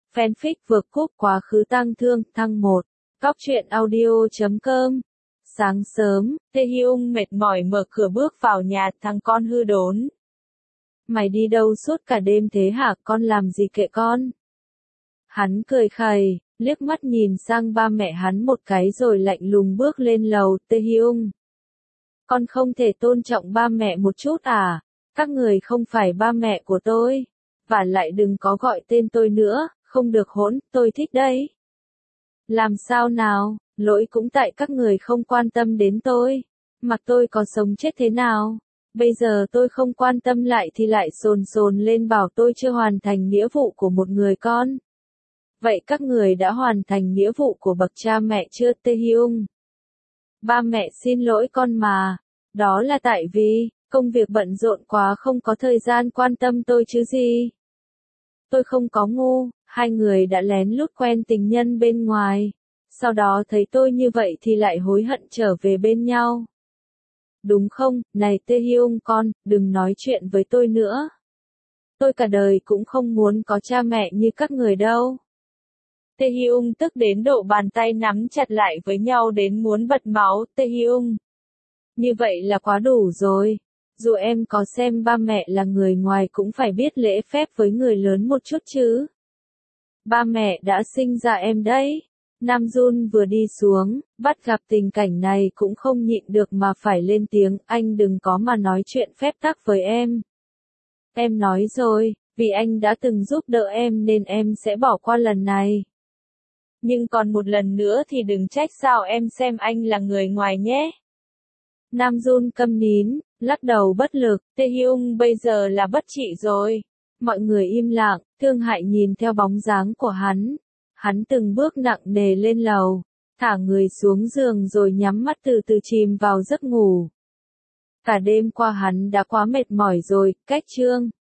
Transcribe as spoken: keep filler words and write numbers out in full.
Fanfic vượt cúp quá khứ tang thương, thăng một. Cóc truyện audio chấm com. Sáng sớm, Tae Hyung mệt mỏi mở cửa bước vào nhà, thằng con hư đốn. Mày đi đâu suốt cả đêm thế hả, con làm gì kệ con? Hắn cười khẩy, liếc mắt nhìn sang ba mẹ hắn một cái rồi lạnh lùng bước lên lầu. Tae Hyung, con không thể tôn trọng ba mẹ một chút à? Các người không phải ba mẹ của tôi. Và lại đừng có gọi tên tôi nữa, không được hỗn, tôi thích đấy. Làm sao nào, lỗi cũng tại các người không quan tâm đến tôi. Mặc tôi có sống chết thế nào. Bây giờ tôi không quan tâm lại thì lại sồn sồn lên bảo tôi chưa hoàn thành nghĩa vụ của một người con. Vậy các người đã hoàn thành nghĩa vụ của bậc cha mẹ chưa? Tae Hyung, ba mẹ xin lỗi con mà. Đó là tại vì, công việc bận rộn quá không có thời gian quan tâm tôi chứ gì. Tôi không có ngu, hai người đã lén lút quen tình nhân bên ngoài. Sau đó thấy tôi như vậy thì lại hối hận trở về bên nhau. Đúng không? Này Tae Hyung con, đừng nói chuyện với tôi nữa. Tôi cả đời cũng không muốn có cha mẹ như các người đâu. Tae Hyung tức đến độ bàn tay nắm chặt lại với nhau đến muốn bật máu. Tae Hyung, như vậy là quá đủ rồi. Dù em có xem ba mẹ là người ngoài cũng phải biết lễ phép với người lớn một chút chứ. Ba mẹ đã sinh ra em đấy. Nam Jun vừa đi xuống, bắt gặp tình cảnh này cũng không nhịn được mà phải lên tiếng, anh đừng có mà nói chuyện phép tắc với em. Em nói rồi, vì anh đã từng giúp đỡ em nên em sẽ bỏ qua lần này. Nhưng còn một lần nữa thì đừng trách sao em xem anh là người ngoài nhé. Nam Jun câm nín, lắc đầu bất lực. Tae Hyung bây giờ là bất trị rồi. Mọi người im lặng, thương hại nhìn theo bóng dáng của hắn. Hắn từng bước nặng nề lên lầu, thả người xuống giường rồi nhắm mắt từ từ chìm vào giấc ngủ. Cả đêm qua hắn đã quá mệt mỏi rồi. Cách chương